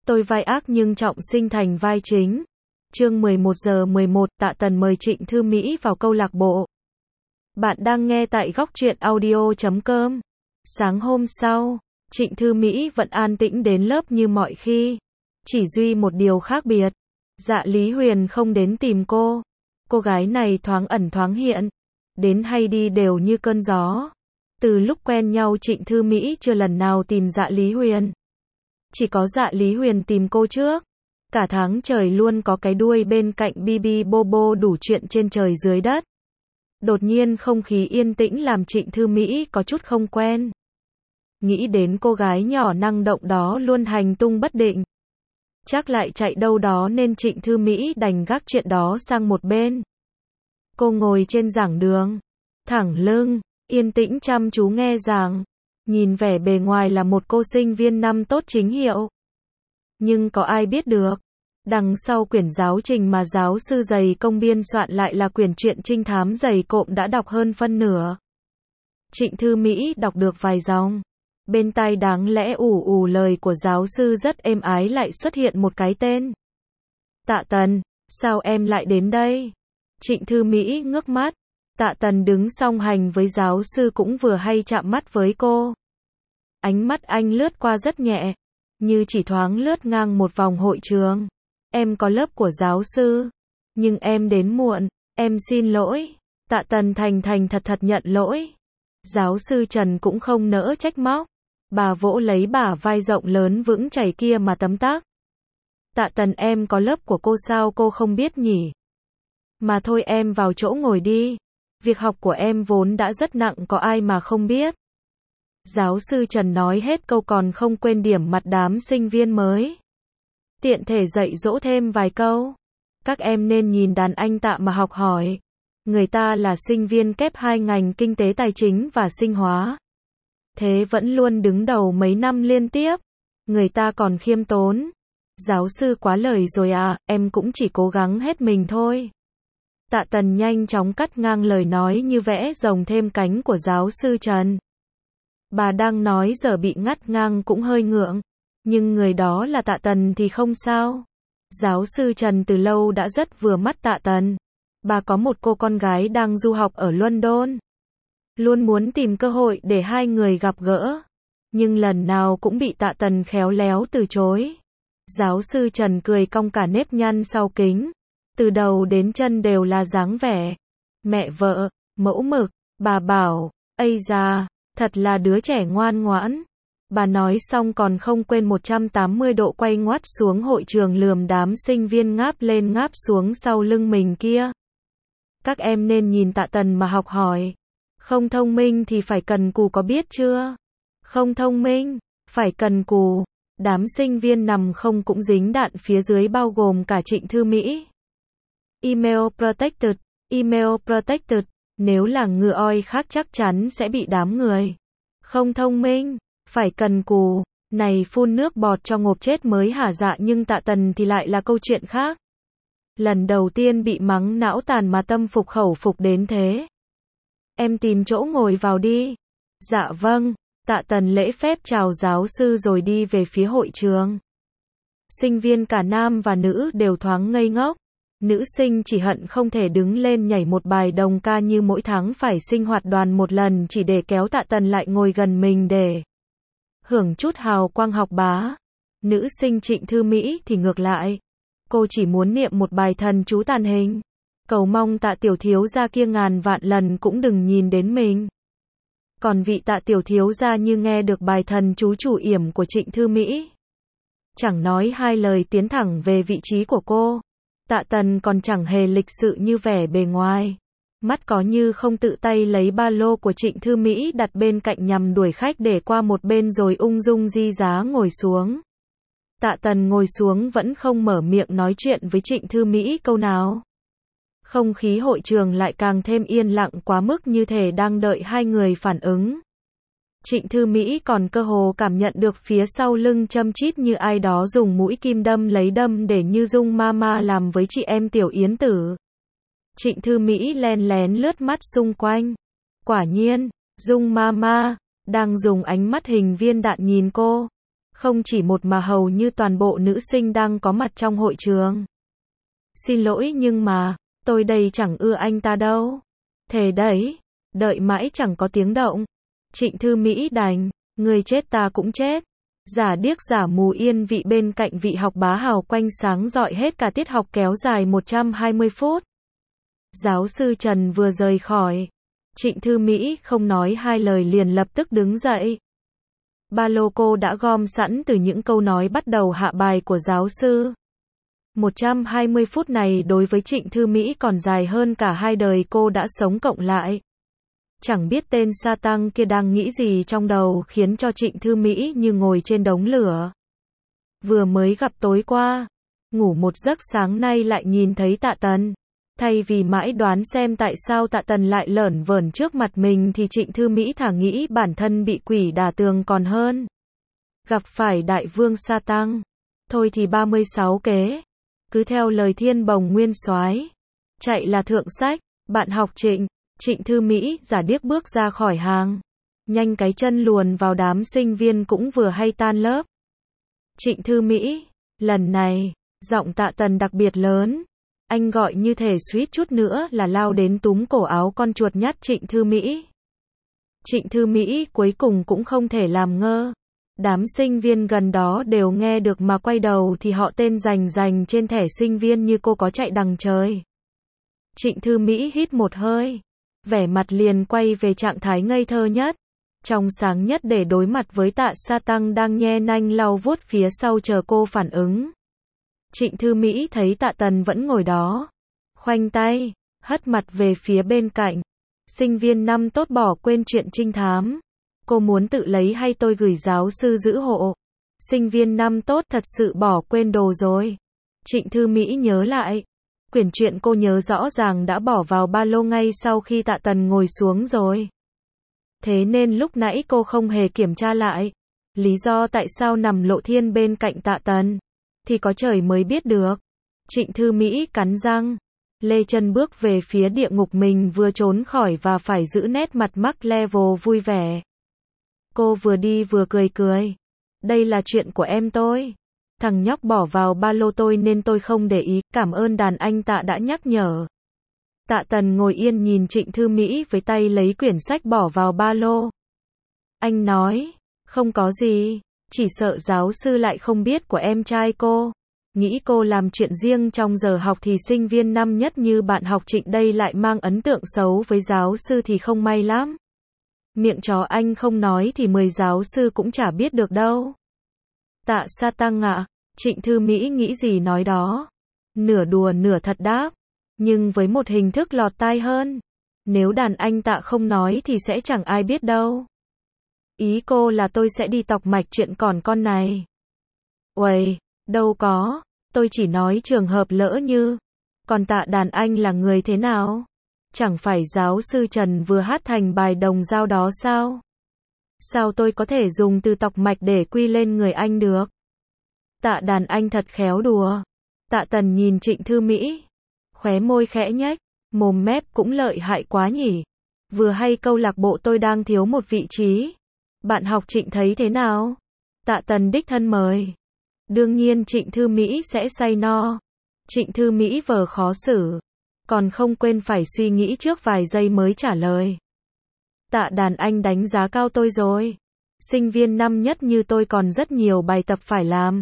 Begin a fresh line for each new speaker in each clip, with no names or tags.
Tôi vai ác nhưng trọng sinh thành vai chính. Chương 11:11, Tạ Tần mời Trịnh Thư Mỹ vào câu lạc bộ. Bạn đang nghe tại Góc Truyện Audio.com. Sáng hôm sau, Trịnh Thư Mỹ vẫn an tĩnh đến lớp như mọi khi. Chỉ duy một điều khác biệt. Dạ Lý Huyền không đến tìm cô. Cô gái này thoáng ẩn thoáng hiện. Đến hay đi đều như cơn gió. Từ lúc quen nhau Trịnh Thư Mỹ chưa lần nào tìm Dạ Lý Huyền. Chỉ có Dạ Lý Huyền tìm cô trước. Cả tháng trời luôn có cái đuôi bên cạnh Bibi Bobo đủ chuyện trên trời dưới đất. Đột nhiên không khí yên tĩnh làm Trịnh Thư Mỹ có chút không quen. Nghĩ đến cô gái nhỏ năng động đó luôn hành tung bất định. Chắc lại chạy đâu đó nên Trịnh Thư Mỹ đành gác chuyện đó sang một bên. Cô ngồi trên giảng đường, thẳng lưng, yên tĩnh chăm chú nghe giảng. Nhìn vẻ bề ngoài là một cô sinh viên năm tốt chính hiệu. Nhưng có ai biết được, đằng sau quyển giáo trình mà giáo sư dày công biên soạn lại là quyển truyện trinh thám dày cộm đã đọc hơn phân nửa. Trịnh Thư Mỹ đọc được vài dòng. Bên tai đáng lẽ ù ù lời của giáo sư rất êm ái lại xuất hiện một cái tên. Tạ Tần, sao em lại đến đây? Trịnh Thư Mỹ ngước mắt. Tạ Tần đứng song hành với giáo sư cũng vừa hay chạm mắt với cô. Ánh mắt anh lướt qua rất nhẹ, như chỉ thoáng lướt ngang một vòng hội trường. Em có lớp của giáo sư, nhưng em đến muộn, em xin lỗi. Tạ Tần thành thành thật thật nhận lỗi. Giáo sư Trần cũng không nỡ trách móc. Bà vỗ lấy bả vai rộng lớn vững chảy kia mà tấm tắc. Tạ Tần, em có lớp của cô sao cô không biết nhỉ? Mà thôi em vào chỗ ngồi đi. Việc học của em vốn đã rất nặng có ai mà không biết. Giáo sư Trần nói hết câu còn không quên điểm mặt đám sinh viên mới. Tiện thể dạy dỗ thêm vài câu. Các em nên nhìn đàn anh Tạ mà học hỏi. Người ta là sinh viên kép 2 ngành kinh tế tài chính và sinh hóa. Thế vẫn luôn đứng đầu mấy năm liên tiếp. Người ta còn khiêm tốn. Giáo sư quá lời rồi à, em cũng chỉ cố gắng hết mình thôi. Tạ Tần nhanh chóng cắt ngang lời nói như vẽ rồng thêm cánh của giáo sư Trần. Bà đang nói giờ bị ngắt ngang cũng hơi ngượng. Nhưng người đó là Tạ Tần thì không sao. Giáo sư Trần từ lâu đã rất vừa mắt Tạ Tần. Bà có một cô con gái đang du học ở London. Luôn muốn tìm cơ hội để hai người gặp gỡ. Nhưng lần nào cũng bị Tạ Tần khéo léo từ chối. Giáo sư Trần cười cong cả nếp nhăn sau kính. Từ đầu đến chân đều là dáng vẻ mẹ vợ, mẫu mực. Bà bảo, ây da, thật là đứa trẻ ngoan ngoãn. Bà nói xong còn không quên 180 độ quay ngoắt xuống hội trường lườm đám sinh viên ngáp lên ngáp xuống sau lưng mình kia. Các em nên nhìn Tạ Tần mà học hỏi. Không thông minh thì phải cần cù có biết chưa? Không thông minh, phải cần cù. Đám sinh viên nằm không cũng dính đạn phía dưới bao gồm cả Trịnh Thư Mỹ. Email protected, email protected. Nếu là ngựa oi khác chắc chắn sẽ bị đám người. Không thông minh, phải cần cù. Này phun nước bọt cho ngộp chết mới hả dạ, nhưng Tạ Tần thì lại là câu chuyện khác. Lần đầu tiên bị mắng não tàn mà tâm phục khẩu phục đến thế. Em tìm chỗ ngồi vào đi. Dạ vâng. Tạ Tần lễ phép chào giáo sư rồi đi về phía hội trường. Sinh viên cả nam và nữ đều thoáng ngây ngốc. Nữ sinh chỉ hận không thể đứng lên nhảy một bài đồng ca như mỗi tháng phải sinh hoạt đoàn một lần chỉ để kéo Tạ Tần lại ngồi gần mình để hưởng chút hào quang học bá. Nữ sinh Trịnh Thư Mỹ thì ngược lại. Cô chỉ muốn niệm một bài thần chú tàn hình. Cầu mong Tạ tiểu thiếu gia kia ngàn vạn lần cũng đừng nhìn đến mình. Còn vị Tạ tiểu thiếu gia như nghe được bài thần chú chủ yểm của Trịnh Thư Mỹ. Chẳng nói hai lời tiến thẳng về vị trí của cô. Tạ Tần còn chẳng hề lịch sự như vẻ bề ngoài. Mắt có như không tự tay lấy ba lô của Trịnh Thư Mỹ đặt bên cạnh nhằm đuổi khách để qua một bên rồi ung dung di giá ngồi xuống. Tạ Tần ngồi xuống vẫn không mở miệng nói chuyện với Trịnh Thư Mỹ câu nào. Không khí hội trường lại càng thêm yên lặng quá mức như thể đang đợi hai người phản ứng. Trịnh Thư Mỹ còn cơ hồ cảm nhận được phía sau lưng châm chít như ai đó dùng mũi kim đâm lấy đâm để như Dung Mama làm với chị em Tiểu Yến Tử. Trịnh Thư Mỹ len lén lướt mắt xung quanh. Quả nhiên, Dung Mama đang dùng ánh mắt hình viên đạn nhìn cô. Không chỉ một mà hầu như toàn bộ nữ sinh đang có mặt trong hội trường. Xin lỗi nhưng mà, tôi đây chẳng ưa anh ta đâu. Thế đấy, đợi mãi chẳng có tiếng động. Trịnh Thư Mỹ đành, người chết ta cũng chết. Giả điếc giả mù yên vị bên cạnh vị học bá hào quanh sáng rọi hết cả tiết học kéo dài 120 phút. Giáo sư Trần vừa rời khỏi. Trịnh Thư Mỹ không nói hai lời liền lập tức đứng dậy. Ba lô cô đã gom sẵn từ những câu nói bắt đầu hạ bài của giáo sư. 120 phút này đối với Trịnh Thư Mỹ còn dài hơn cả hai đời cô đã sống cộng lại. Chẳng biết tên sa tăng kia đang nghĩ gì trong đầu khiến cho Trịnh Thư Mỹ như ngồi trên đống lửa. Vừa mới gặp tối qua, ngủ một giấc sáng nay lại nhìn thấy Tạ Tần. Thay vì mãi đoán xem tại sao Tạ Tần lại lởn vởn trước mặt mình thì Trịnh Thư Mỹ thả nghĩ bản thân bị quỷ đả tường còn hơn. Gặp phải đại vương sa tăng. Thôi thì 36 kế. Cứ theo lời Thiên Bồng Nguyên Soái. Chạy là thượng sách. Bạn học Trịnh. Trịnh Thư Mỹ giả điếc bước ra khỏi hàng. Nhanh cái chân luồn vào đám sinh viên cũng vừa hay tan lớp. Trịnh Thư Mỹ. Lần này, giọng Tạ Tần đặc biệt lớn. Anh gọi như thể suýt chút nữa là lao đến túm cổ áo con chuột nhắt Trịnh Thư Mỹ. Trịnh Thư Mỹ cuối cùng cũng không thể làm ngơ. Đám sinh viên gần đó đều nghe được mà quay đầu thì họ tên rành trên thẻ sinh viên như cô có chạy đằng trời. Trịnh Thư Mỹ hít một hơi. Vẻ mặt liền quay về trạng thái ngây thơ nhất. Trong sáng nhất để đối mặt với Tạ Sa Tăng đang nhe nanh lau vuốt phía sau chờ cô phản ứng. Trịnh Thư Mỹ thấy Tạ Tần vẫn ngồi đó. Khoanh tay, hất mặt về phía bên cạnh. Sinh viên năm tốt bỏ quên chuyện trinh thám. Cô muốn tự lấy hay tôi gửi giáo sư giữ hộ? Sinh viên năm tốt thật sự bỏ quên đồ rồi. Trịnh Thư Mỹ nhớ lại. Quyển truyện cô nhớ rõ ràng đã bỏ vào ba lô ngay sau khi Tạ Tần ngồi xuống rồi. Thế nên lúc nãy cô không hề kiểm tra lại. Lý do tại sao nằm lộ thiên bên cạnh Tạ Tần thì có trời mới biết được. Trịnh Thư Mỹ cắn răng, lê chân bước về phía địa ngục mình vừa trốn khỏi và phải giữ nét mặt Max Level vui vẻ. Cô vừa đi vừa cười. Đây là chuyện của em tôi. Thằng nhóc bỏ vào ba lô tôi nên tôi không để ý, cảm ơn đàn anh Tạ đã nhắc nhở. Tạ Tần ngồi yên nhìn Trịnh Thư Mỹ với tay lấy quyển sách bỏ vào ba lô. Anh nói, không có gì. Chỉ sợ giáo sư lại không biết của em trai cô. Nghĩ cô làm chuyện riêng trong giờ học thì sinh viên năm nhất như bạn học Trịnh đây lại mang ấn tượng xấu với giáo sư thì không may lắm. Miệng chó anh không nói thì 10 giáo sư cũng chả biết được đâu. Tạ Sa Tăng ạ, Trịnh Thư Mỹ nghĩ gì nói đó. Nửa đùa nửa thật đáp. Nhưng với một hình thức lọt tai hơn. Nếu đàn anh Tạ không nói thì sẽ chẳng ai biết đâu. Ý cô là tôi sẽ đi tọc mạch chuyện còn con này. Uầy, đâu có, tôi chỉ nói trường hợp lỡ như. Còn Tạ đàn anh là người thế nào? Chẳng phải giáo sư Trần vừa hát thành bài đồng dao đó sao? Sao tôi có thể dùng từ tọc mạch để quy lên người anh được? Tạ đàn anh thật khéo đùa. Tạ Tần nhìn Trịnh Thư Mỹ. Khóe môi khẽ nhếch, mồm mép cũng lợi hại quá nhỉ. Vừa hay câu lạc bộ tôi đang thiếu một vị trí. Bạn học Trịnh thấy thế nào? Tạ Tần đích thân mời. Đương nhiên Trịnh Thư Mỹ sẽ say no. Trịnh Thư Mỹ vờ khó xử. Còn không quên phải suy nghĩ trước vài giây mới trả lời. Tạ đàn anh đánh giá cao tôi rồi. Sinh viên năm nhất như tôi còn rất nhiều bài tập phải làm.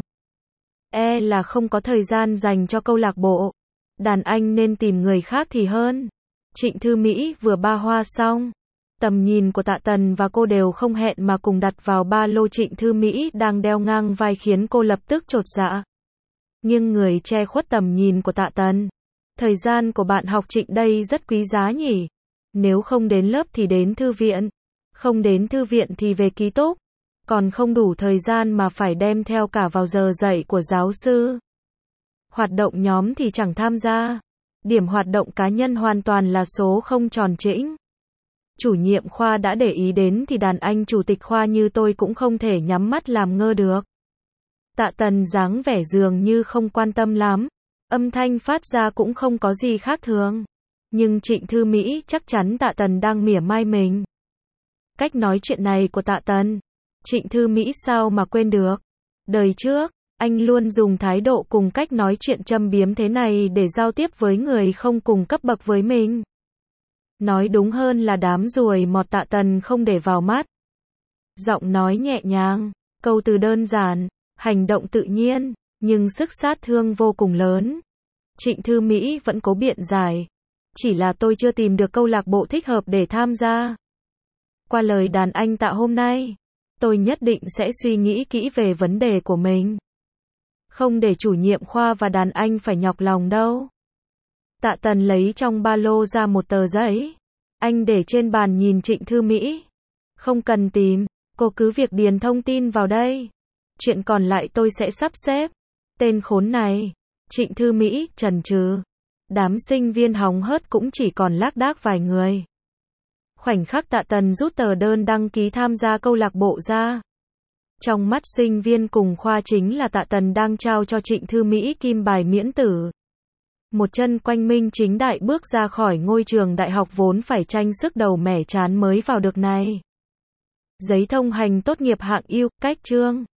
Là không có thời gian dành cho câu lạc bộ. Đàn anh nên tìm người khác thì hơn. Trịnh Thư Mỹ vừa ba hoa xong. Tầm nhìn của Tạ Tần và cô đều không hẹn mà cùng đặt vào ba lô Trịnh Thư Mỹ đang đeo ngang vai khiến cô lập tức chột dạ. Nhưng người che khuất tầm nhìn của Tạ Tần. Thời gian của bạn học Trịnh đây rất quý giá nhỉ. Nếu không đến lớp thì đến thư viện. Không đến thư viện thì về ký túc. Còn không đủ thời gian mà phải đem theo cả vào giờ dạy của giáo sư. Hoạt động nhóm thì chẳng tham gia. Điểm hoạt động cá nhân hoàn toàn là số không tròn trĩnh. Chủ nhiệm khoa đã để ý đến thì đàn anh chủ tịch khoa như tôi cũng không thể nhắm mắt làm ngơ được. Tạ Tần dáng vẻ dường như không quan tâm lắm. Âm thanh phát ra cũng không có gì khác thường. Nhưng Trịnh Thư Mỹ chắc chắn Tạ Tần đang mỉa mai mình. Cách nói chuyện này của Tạ Tần, Trịnh Thư Mỹ sao mà quên được. Đời trước, anh luôn dùng thái độ cùng cách nói chuyện châm biếm thế này để giao tiếp với người không cùng cấp bậc với mình. Nói đúng hơn là đám ruồi mọt Tạ Tần không để vào mắt. Giọng nói nhẹ nhàng, câu từ đơn giản, hành động tự nhiên, nhưng sức sát thương vô cùng lớn. Trịnh Thư Mỹ vẫn cố biện giải. Chỉ là tôi chưa tìm được câu lạc bộ thích hợp để tham gia. Qua lời đàn anh Tạ hôm nay, tôi nhất định sẽ suy nghĩ kỹ về vấn đề của mình. Không để chủ nhiệm khoa và đàn anh phải nhọc lòng đâu. Tạ Tần lấy trong ba lô ra một tờ giấy. Anh để trên bàn nhìn Trịnh Thư Mỹ. Không cần tìm, cô cứ việc điền thông tin vào đây. Chuyện còn lại tôi sẽ sắp xếp. Tên khốn này. Trịnh Thư Mỹ chần chừ. Đám sinh viên hóng hớt cũng chỉ còn lác đác vài người. Khoảnh khắc Tạ Tần rút tờ đơn đăng ký tham gia câu lạc bộ ra. Trong mắt sinh viên cùng khoa chính là Tạ Tần đang trao cho Trịnh Thư Mỹ kim bài miễn tử. Một chân quanh minh chính đại bước ra khỏi ngôi trường đại học vốn phải tranh sức đầu mẻ trán mới vào được này. Giấy thông hành tốt nghiệp hạng ưu, cách chương.